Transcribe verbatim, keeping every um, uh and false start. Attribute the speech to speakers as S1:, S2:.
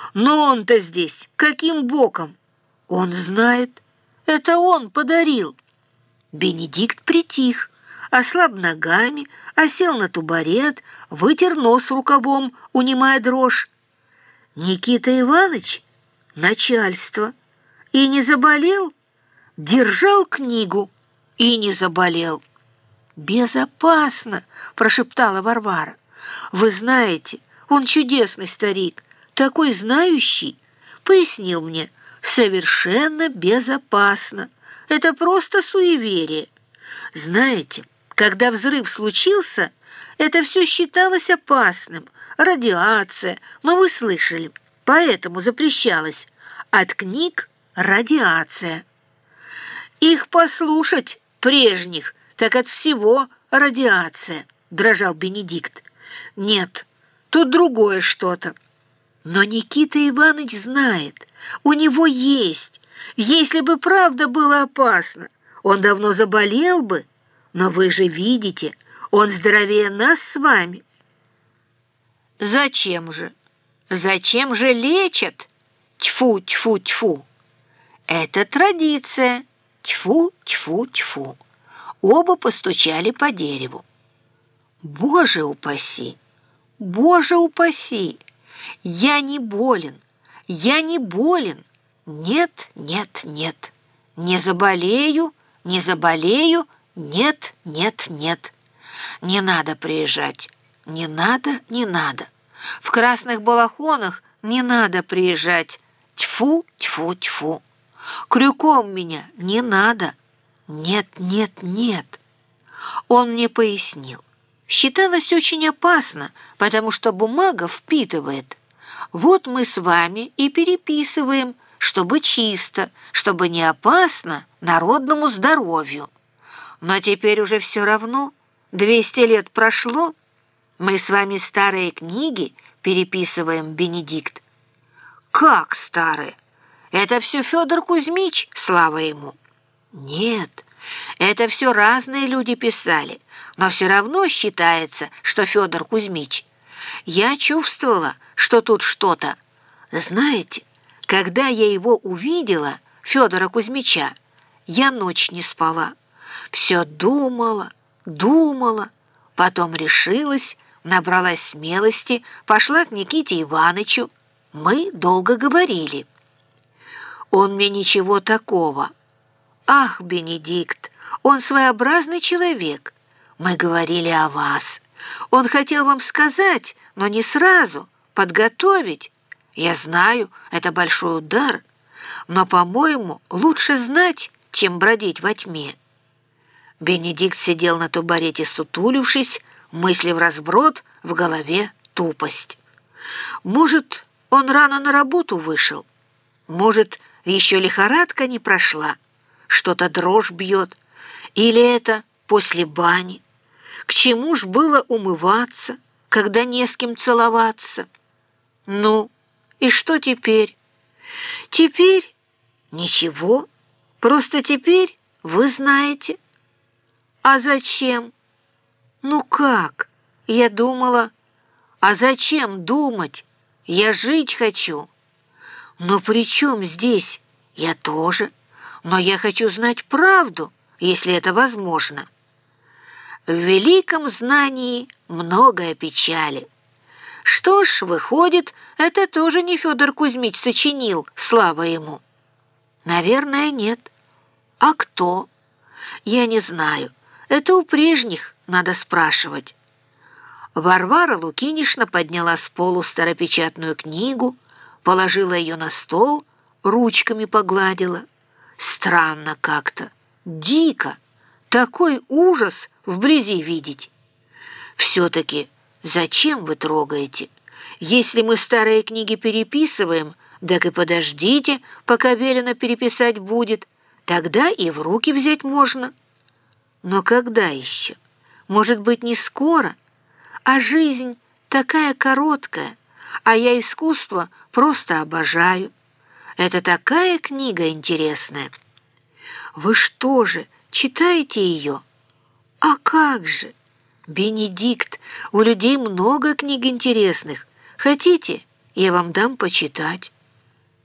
S1: Но он-то здесь каким боком? Он знает. Это он подарил. Бенедикт притих, ослаб ногами, осел на тубарет, вытер нос рукавом, унимая дрожь. Никита Иванович — начальство. И не заболел? Держал книгу и не заболел. «Безопасно!» — прошептала Варвара. «Вы знаете, он чудесный старик, такой знающий. Пояснил мне, совершенно безопасно. Это просто суеверие. Знаете, когда взрыв случился, это все считалось опасным. Радиация, но вы слышали, поэтому запрещалось. От книг радиация. Их послушать, прежних, так от всего радиация», — дрожал Бенедикт. «Нет, тут другое что-то. Но Никита Иванович знает, у него есть. Если бы правда было опасно, он давно заболел бы. Но вы же видите, он здоровее нас с вами». «Зачем же? Зачем же лечат? Тьфу, тьфу, тьфу! Это традиция. Тьфу, тьфу, тьфу!» Оба постучали по дереву. «Боже упаси! Боже упаси! Я не болен! Я не болен! Нет, нет, нет! Не заболею, не заболею! Нет, нет, нет! Не надо приезжать! Не надо, не надо! В красных балахонах не надо приезжать! Тьфу, тьфу, тьфу! Крюком меня не надо! Нет, нет, нет!» Он мне пояснил. Считалось очень опасно, потому что бумага впитывает. Вот мы с вами и переписываем, чтобы чисто, чтобы не опасно народному здоровью. Но теперь уже все равно. Двести лет прошло. Мы с вами старые книги переписываем, Бенедикт. «Как старые? Это все Федор Кузьмич, слава ему». «Нет, это все разные люди писали, но все равно считается, что Федор Кузьмич. Я чувствовала, что тут что-то. Знаете, когда я его увидела, Федора Кузьмича, я ночь не спала. Все думала, думала, потом решилась, набралась смелости, пошла к Никите Ивановичу. Мы долго говорили. Он мне ничего такого. Ах, Бенедикт, он своеобразный человек. Мы говорили о вас. Он хотел вам сказать, но не сразу, подготовить. Я знаю, это большой удар, но, по-моему, лучше знать, чем бродить во тьме». Бенедикт сидел на тубарете, сутулившись, мысли вразброд, в голове тупость. Может, он рано на работу вышел? Может, еще лихорадка не прошла? Что-то дрожь бьет? Или это после бани? К чему ж было умываться, когда не с кем целоваться? Ну, и что теперь? Теперь ничего, просто теперь вы знаете. А зачем? Ну как? Я думала, а зачем думать? Я жить хочу. Но при чем здесь? Я тоже. Но я хочу знать правду, если это возможно. В великом знании многое печали. Что ж, выходит, это тоже не Федор Кузьмич сочинил, слава ему. Наверное, нет. А кто? Я не знаю. Это у прежних надо спрашивать. Варвара Лукинишна подняла с полу старопечатную книгу, положила ее на стол, ручками погладила. Странно как-то, дико, такой ужас вблизи видеть. Все-таки зачем вы трогаете? Если мы старые книги переписываем, так и подождите, пока велено переписать будет, тогда и в руки взять можно. Но когда еще? Может быть, не скоро? А жизнь такая короткая, а я искусство просто обожаю. Это такая книга интересная. Вы что же, читаете ее? А как же? Бенедикт, у людей много книг интересных. Хотите, Я вам дам почитать.